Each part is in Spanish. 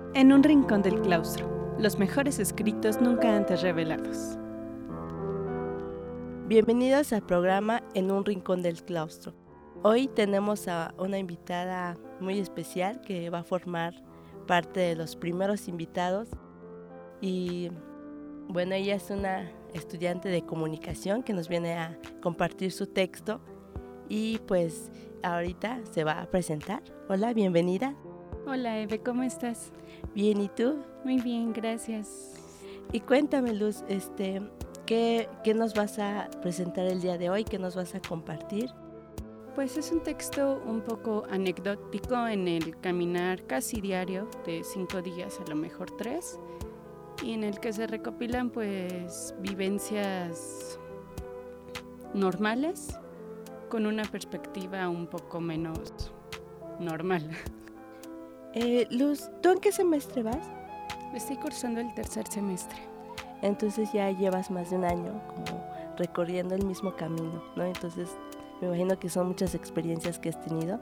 En un rincón del claustro, los mejores escritos nunca antes revelados. Bienvenidos al programa En un rincón del claustro. Hoy tenemos a una invitada muy especial que va a formar parte de los primeros invitados. Y bueno, ella es una estudiante de comunicación que nos viene a compartir su texto. Y pues ahorita se va a presentar. Hola, bienvenida. Hola Eve, ¿cómo estás? Bien, ¿y tú? Muy bien, gracias. Y cuéntame, Luz, ¿qué nos vas a presentar el día de hoy? ¿Qué nos vas a compartir? Pues es un texto un poco anecdótico en el caminar casi diario de 5 días, a lo mejor 3, y en el que se recopilan pues vivencias normales con una perspectiva un poco menos normal. Luz, ¿tú en qué semestre vas? Estoy cursando el 3er semestre. Entonces ya llevas más de un año como recorriendo el mismo camino, ¿no? Entonces me imagino que son muchas experiencias que has tenido.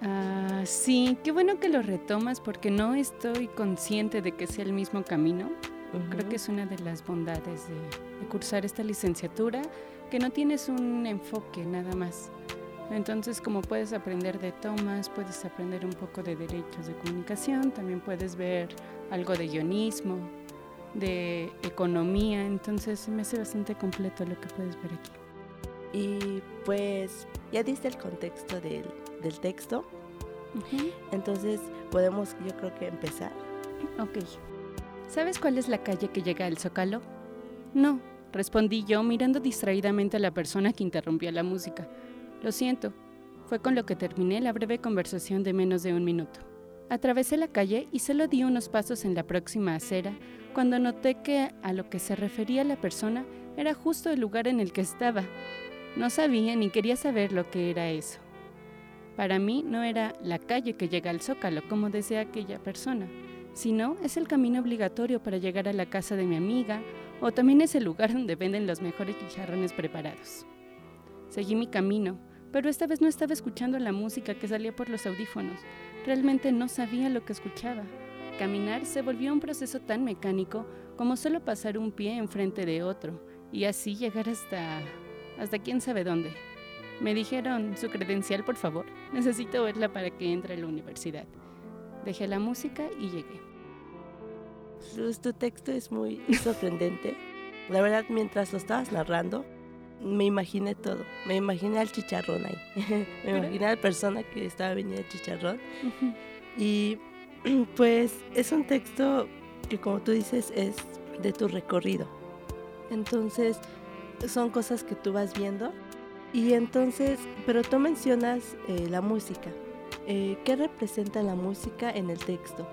Sí, qué bueno que lo retomas porque no estoy consciente de que sea el mismo camino. Creo que es una de las bondades de cursar esta licenciatura, que no tienes un enfoque nada más. Entonces, como puedes aprender de tomas, puedes aprender un poco de derechos de comunicación, también puedes ver algo de guionismo, de economía, entonces me hace bastante completo lo que puedes ver aquí. Y pues ya diste el contexto del texto, entonces podemos, yo creo que empezar. Ok. ¿Sabes cuál es la calle que llega al Zócalo? No, respondí yo mirando distraídamente a la persona que interrumpía la música. Lo siento, fue con lo que terminé la breve conversación de menos de un minuto. Atravesé la calle y solo di unos pasos en la próxima acera cuando noté que a lo que se refería la persona era justo el lugar en el que estaba. No sabía ni quería saber lo que era eso. Para mí no era la calle que llega al Zócalo, como decía aquella persona, sino es el camino obligatorio para llegar a la casa de mi amiga, o también es el lugar donde venden los mejores chicharrones preparados. Seguí mi camino, pero esta vez no estaba escuchando la música que salía por los audífonos. Realmente no sabía lo que escuchaba. Caminar se volvió un proceso tan mecánico como solo pasar un pie enfrente de otro y así llegar hasta quién sabe dónde. Me dijeron, ¿su credencial, por favor? Necesito verla para que entre a la universidad. Dejé la música y llegué. Luz, tu texto es muy sorprendente. La verdad, mientras lo estabas narrando, me imaginé todo. Me imaginé al chicharrón ahí. Me imaginé a la persona que estaba vendiendo el chicharrón. Y pues es un texto que, como tú dices, es de tu recorrido. Entonces son cosas que tú vas viendo. Y entonces, pero tú mencionas la música. ¿Qué representa la música en el texto?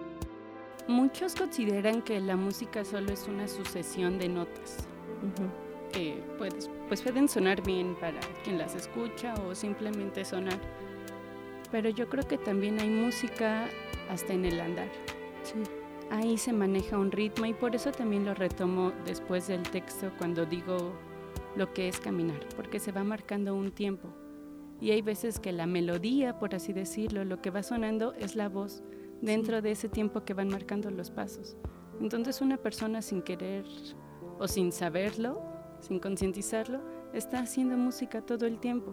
Muchos consideran que la música solo es una sucesión de notas. Que pues pueden sonar bien para quien las escucha o simplemente sonar. Pero yo creo que también hay música hasta en el andar. Sí. Ahí se maneja un ritmo y por eso también lo retomo después del texto cuando digo lo que es caminar, porque se va marcando un tiempo. Y hay veces que la melodía, por así decirlo, lo que va sonando es la voz dentro de ese tiempo que van marcando los pasos. Entonces una persona sin querer o sin saberlo, sin concientizarlo, está haciendo música todo el tiempo.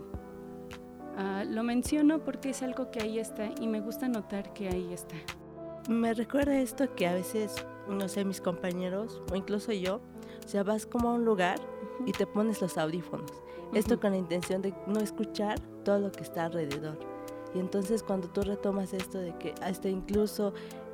Lo menciono porque es algo que ahí está y me gusta notar que ahí está. Me recuerda esto que a veces, no sé, mis compañeros o incluso yo, o sea, vas como a un lugar y te pones los audífonos. Esto con la intención de no escuchar todo lo que está alrededor. Y entonces cuando tú retomas esto de que hasta incluso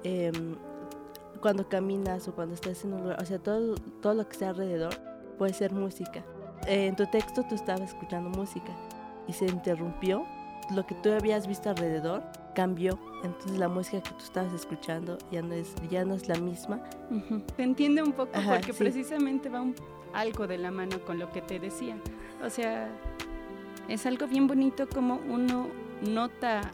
cuando caminas o cuando estás en un lugar, o sea, todo lo que está alrededor puede ser música. En tu texto tú estabas escuchando música y se interrumpió. Lo que tú habías visto alrededor cambió. Entonces la música que tú estabas escuchando ya no es la misma. Te entiende un poco porque precisamente va algo de la mano con lo que te decía. O sea, es algo bien bonito como uno nota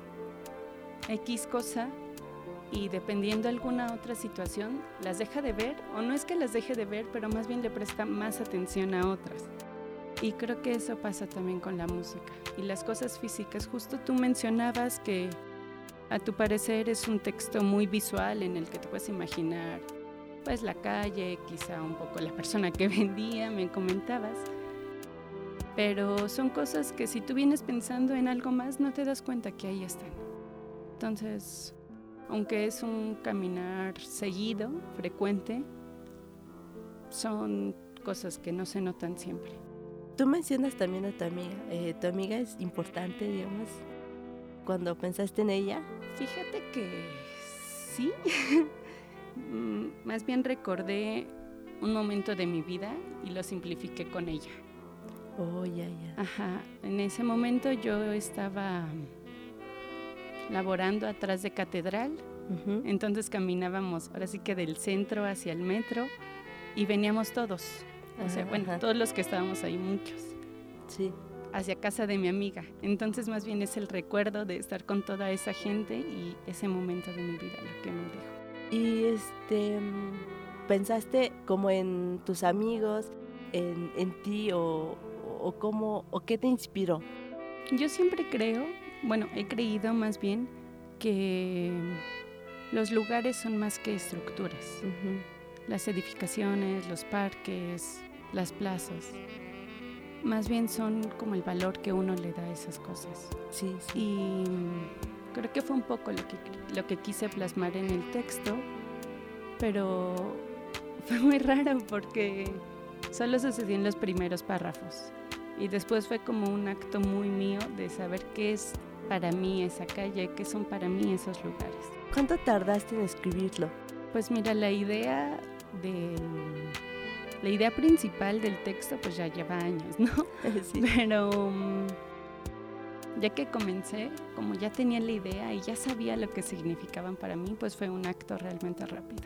X cosa y dependiendo de alguna otra situación las deja de ver, o no es que las deje de ver, pero más bien le presta más atención a otras. Y creo que eso pasa también con la música y las cosas físicas. Justo tú mencionabas que a tu parecer es un texto muy visual en el que te puedes imaginar pues la calle, quizá un poco la persona que vendía, me comentabas. Pero son cosas que si tú vienes pensando en algo más, no te das cuenta que ahí están. Entonces, aunque es un caminar seguido, frecuente, son cosas que no se notan siempre. Tú mencionas también a tu amiga. ¿Tu amiga es importante, digamos, cuando pensaste en ella? Fíjate que sí. Más bien recordé un momento de mi vida y lo simplifiqué con ella. Oh, ya. Ajá, en ese momento yo estaba laborando atrás de Catedral, entonces caminábamos ahora sí que del centro hacia el metro y veníamos todos, o sea, bueno, todos los que estábamos ahí, muchos, sí, hacia casa de mi amiga. Entonces más bien es el recuerdo de estar con toda esa gente y ese momento de mi vida lo que me dijo. Y ¿pensaste como en tus amigos, en ti o cómo, o qué te inspiró? Yo siempre creo, bueno, he creído más bien que los lugares son más que estructuras. Las edificaciones, los parques, las plazas, más bien son como el valor que uno le da a esas cosas. Sí. Y creo que fue un poco lo que quise plasmar en el texto, pero fue muy raro porque solo sucedió en los primeros párrafos y después fue como un acto muy mío de saber qué es para mí esa calle, qué son para mí esos lugares. ¿Cuánto tardaste en escribirlo? Pues mira, la idea principal del texto pues ya lleva años, ¿no? Sí. Pero ya que comencé, como ya tenía la idea y ya sabía lo que significaban para mí, pues fue un acto realmente rápido.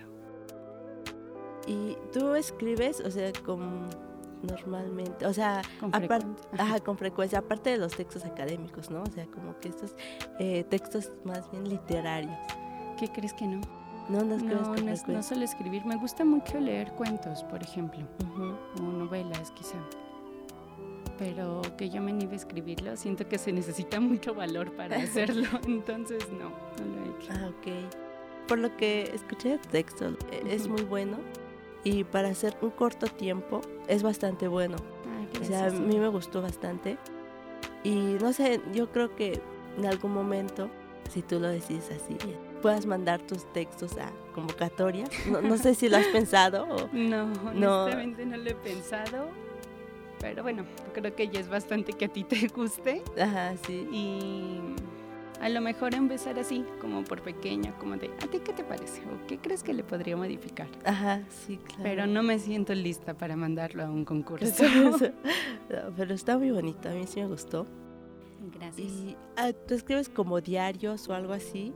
¿Y tú escribes, o sea, normalmente, o sea, con frecuencia, aparte de los textos académicos, ¿no? O sea, como que estos textos más bien literarios? ¿Qué crees que no? No suelo escribir. Me gusta mucho leer cuentos, por ejemplo, o novelas quizá. Pero que yo me niegue a escribirlo, siento que se necesita mucho valor para hacerlo, entonces no lo he hecho. Ok. Por lo que escuché el texto, es muy bueno y para hacer un corto tiempo es bastante bueno. Gracias, o sea, a mí me gustó bastante y no sé, yo creo que en algún momento, si tú lo decides así, puedas mandar tus textos a convocatoria. No sé si lo has pensado o... No, honestamente no lo he pensado, pero bueno, creo que ya es bastante que a ti te guste. Ajá, sí. Y a lo mejor empezar así, como por pequeño, como de, ¿a ti qué te parece? ¿O qué crees que le podría modificar? Ajá, sí, claro. Pero no me siento lista para mandarlo a un concurso. No, pero está muy bonito, a mí sí me gustó. Gracias. ¿Y tú escribes como diarios o algo así?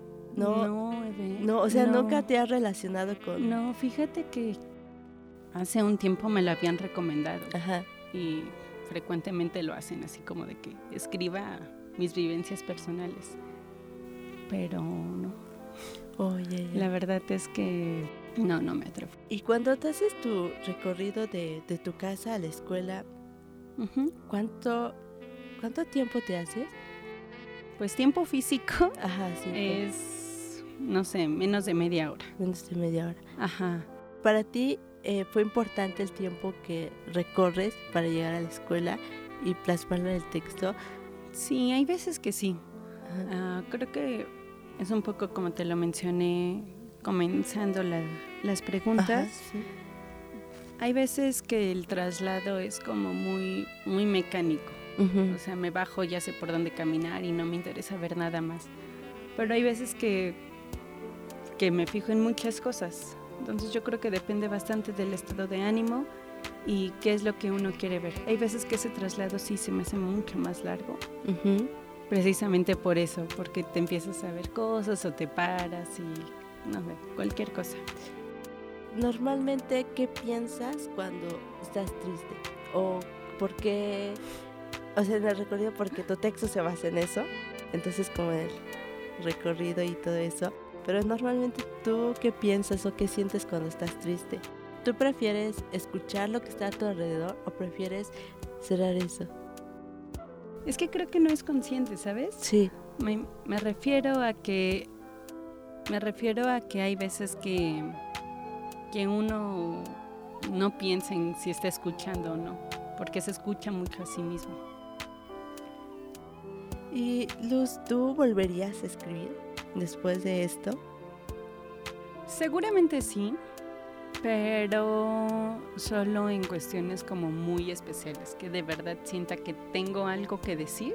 No, o sea, nunca te has relacionado con... No, fíjate que hace un tiempo me lo habían recomendado. Ajá. Y frecuentemente lo hacen así como de que escriba mis vivencias personales, pero no. Oye, la verdad es que no me atrevo. Y cuando te haces tu recorrido de tu casa a la escuela, ¿cuánto tiempo te haces? Pues tiempo físico. Ajá, sí, es, no sé, menos de media hora. Menos de media hora. Ajá. Para ti fue importante el tiempo que recorres para llegar a la escuela y plasmarlo en el texto. Sí, hay veces que sí. Creo que es un poco como te lo mencioné comenzando las preguntas. Ajá, sí. Hay veces que el traslado es como muy, muy mecánico. O sea, me bajo, ya sé por dónde caminar y no me interesa ver nada más. Pero hay veces que me fijo en muchas cosas. Entonces yo creo que depende bastante del estado de ánimo y qué es lo que uno quiere ver. Hay veces que ese traslado sí se me hace mucho más largo, precisamente por eso, porque te empiezas a ver cosas o te paras y no sé, cualquier cosa. Normalmente, ¿qué piensas cuando estás triste? ¿O por qué? O sea, en el recorrido, porque tu texto se basa en eso, entonces como el recorrido y todo eso. Pero normalmente, ¿tú qué piensas o qué sientes cuando estás triste? ¿Tú prefieres escuchar lo que está a tu alrededor o prefieres cerrar eso? Es que creo que no es consciente, ¿sabes? Sí. Me refiero a que Me refiero a que hay veces que uno no piensa en si está escuchando o no, porque se escucha mucho a sí mismo. Y Luz, ¿tú volverías a escribir después de esto? Seguramente sí, pero solo en cuestiones como muy especiales, que de verdad sienta que tengo algo que decir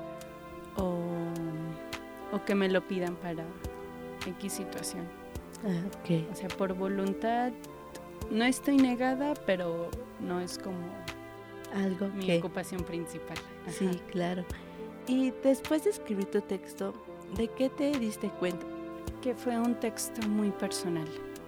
o que me lo pidan para X situación. Ok. O sea, por voluntad no estoy negada, pero no es como Algo mi que... ocupación principal. Ajá. Sí, claro. Y después de escribir tu texto, ¿de qué te diste cuenta? Que fue un texto muy personal.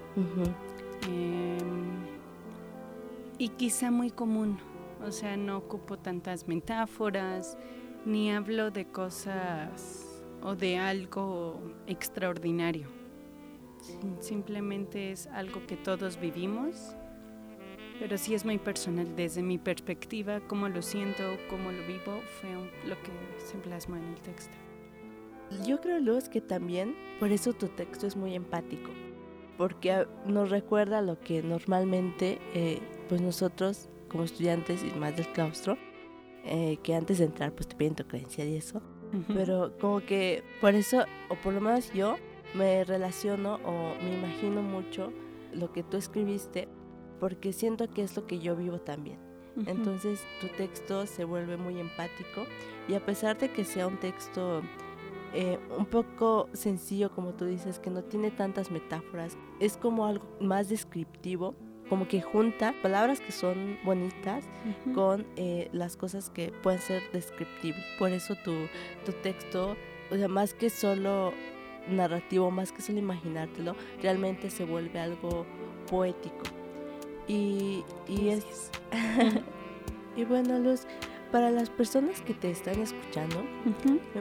Y quizá muy común. O sea, no ocupo tantas metáforas, ni hablo de cosas o de algo extraordinario. Sí. Simplemente es algo que todos vivimos, pero sí es muy personal. Desde mi perspectiva, cómo lo siento, cómo lo vivo, fue lo que se plasmó en el texto. Yo creo, Luz, que también por eso tu texto es muy empático, porque nos recuerda lo que normalmente pues nosotros como estudiantes y más del claustro, que antes de entrar pues te piden tu credencial y eso, pero como que por eso, o por lo menos yo me relaciono o me imagino mucho lo que tú escribiste, porque siento que es lo que yo vivo también. Entonces tu texto se vuelve muy empático, y a pesar de que sea un texto un poco sencillo, como tú dices, que no tiene tantas metáforas, es como algo más descriptivo, como que junta palabras que son bonitas con las cosas que pueden ser descriptibles. Por eso tu texto, o sea, más que solo narrativo, más que solo imaginártelo, realmente se vuelve algo poético. Y y bueno, Luz, para las personas que te están escuchando, me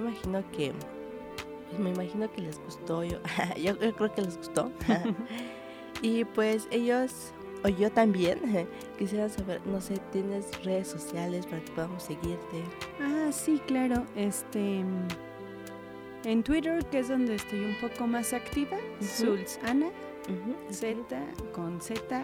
imagino que les gustó, yo creo que les gustó. Y pues ellos, o yo también, quisieran saber, no sé, ¿tienes redes sociales para que podamos seguirte? Sí, claro. En Twitter, que es donde estoy un poco más activa, Zulsana, Z con Z,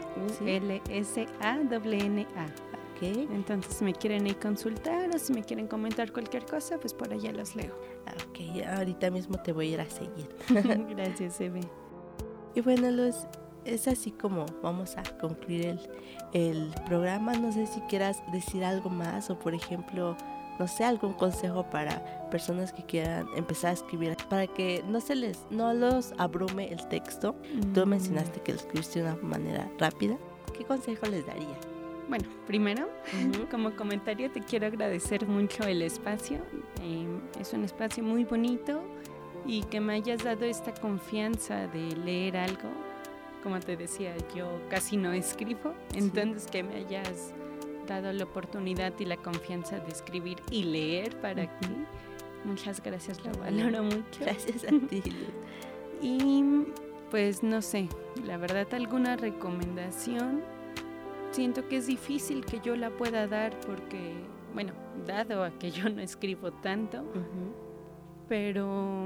U-L-S-A-N-A. Okay. Entonces, si me quieren ir consultar o si me quieren comentar cualquier cosa, pues por allá los leo. Ok, ahorita mismo te voy a ir a seguir. Gracias, Eve. Y bueno, Luz, es así como vamos a concluir el programa. No sé si quieras decir algo más, o por ejemplo, no sé, algún consejo para personas que quieran empezar a escribir, para que no los abrume el texto. Tú mencionaste que lo escribiste de una manera rápida. ¿Qué consejo les daría? Bueno, primero, como comentario, te quiero agradecer mucho el espacio. Es un espacio muy bonito, y que me hayas dado esta confianza de leer algo. Como te decía, yo casi no escribo, entonces que me hayas dado la oportunidad y la confianza de escribir y leer para aquí. Muchas gracias, lo valoro mucho. Gracias a ti, Luz. Y pues no sé, la verdad, alguna recomendación, siento que es difícil que yo la pueda dar porque, bueno, dado a que yo no escribo tanto, pero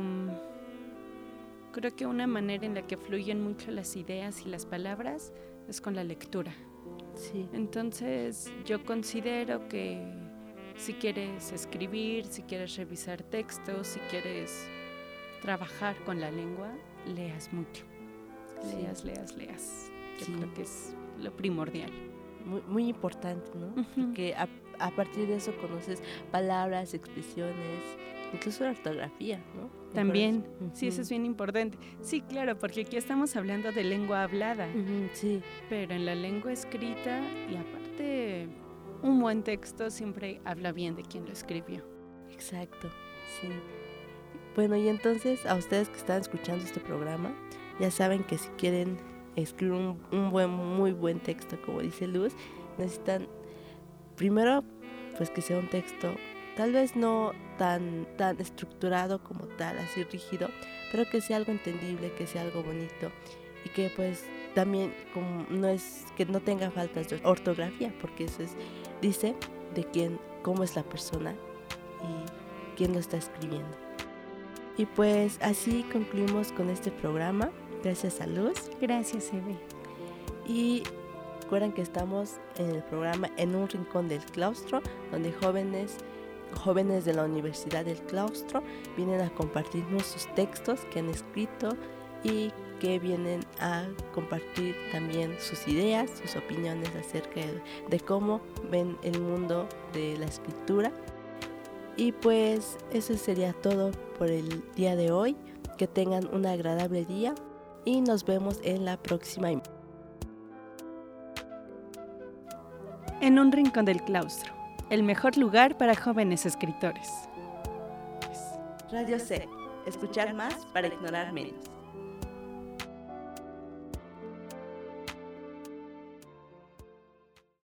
creo que una manera en la que fluyen mucho las ideas y las palabras es con la lectura. Sí. Entonces yo considero que si quieres escribir, si quieres revisar textos, si quieres trabajar con la lengua, leas mucho. Leas. Yo creo que es lo primordial. Muy, muy importante, ¿no? Porque a partir de eso conoces palabras, expresiones, incluso la ortografía, ¿no? También, sí, eso es bien importante. Sí, claro, porque aquí estamos hablando de lengua hablada, sí. Pero en la lengua escrita, y aparte, un buen texto siempre habla bien de quien lo escribió. Exacto, sí. Bueno, y entonces a ustedes que están escuchando este programa, ya saben que si quieren escribir un muy buen texto, como dice Luz, necesitan primero pues que sea un texto tal vez no tan estructurado como tal, así rígido, pero que sea algo entendible, que sea algo bonito, y que pues también como que no tenga faltas de ortografía, porque eso dice de cómo es la persona y quién lo está escribiendo. Y pues así concluimos con este programa. Gracias a Luz. Gracias, Eve. Y recuerden que estamos en el programa En un Rincón del Claustro, donde jóvenes de la Universidad del Claustro vienen a compartirnos sus textos que han escrito y que vienen a compartir también sus ideas, sus opiniones acerca de cómo ven el mundo de la escritura. Y pues eso sería todo por el día de hoy. Que tengan un agradable día y nos vemos en la próxima. En un rincón del claustro, el mejor lugar para jóvenes escritores. Radio C, escuchar más para ignorar menos.